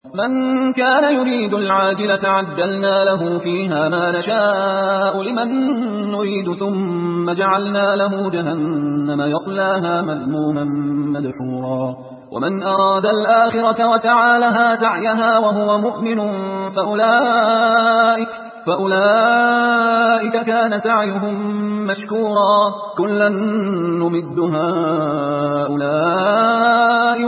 من كان يريد العاجلة عجلنا له فيها ما نشاء لمن نريد ثم جعلنا له جهنم يصلاها مذموما مدحورا ومن أراد الآخرة وسعى لها سعيها وهو مؤمن فأولئك كان سعيهم مشكورا كلا نمد هؤلاء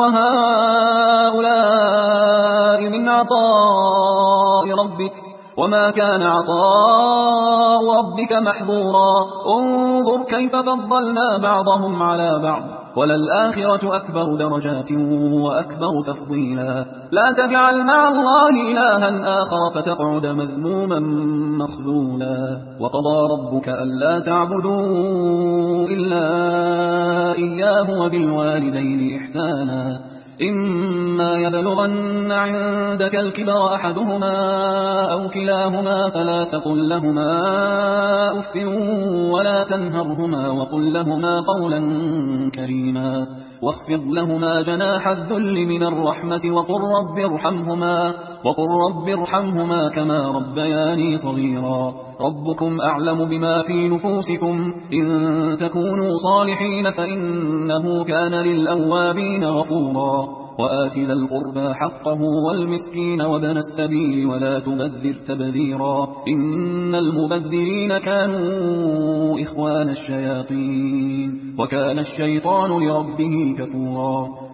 وهؤلاء من عطاء ربك وما كان عطاء ربك محظورا انظر كيف فضلنا بعضهم على بعض وللآخرة أكبر درجات وأكبر تفضيلا لا تجعل مع الله إلها آخر فتقعد مذموما مخذولا وقضى ربك ألا تعبدوا إلا إياه وبالوالدين إحسانا إما يبلغن عندك الكبر أحدهما أو كلاهما فلا تقل لهما أف ولا تنهرهما وقل لهما قولا كريما واخفض لهما جناح الذل من الرحمة وقل رب ارحمهما كما ربياني صغيرا ربكم أعلم بما في نفوسكم إن تكونوا صالحين فإنه كان للأوابين غفورا وآت ذا القربى حقه والمسكين وابن السبيل ولا تبذر تبذيرا إن المبذرين كانوا إخوان الشياطين وكان الشيطان لربه كفورا